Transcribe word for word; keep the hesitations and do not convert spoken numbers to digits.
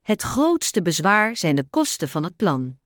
Het grootste bezwaar zijn de kosten van het plan.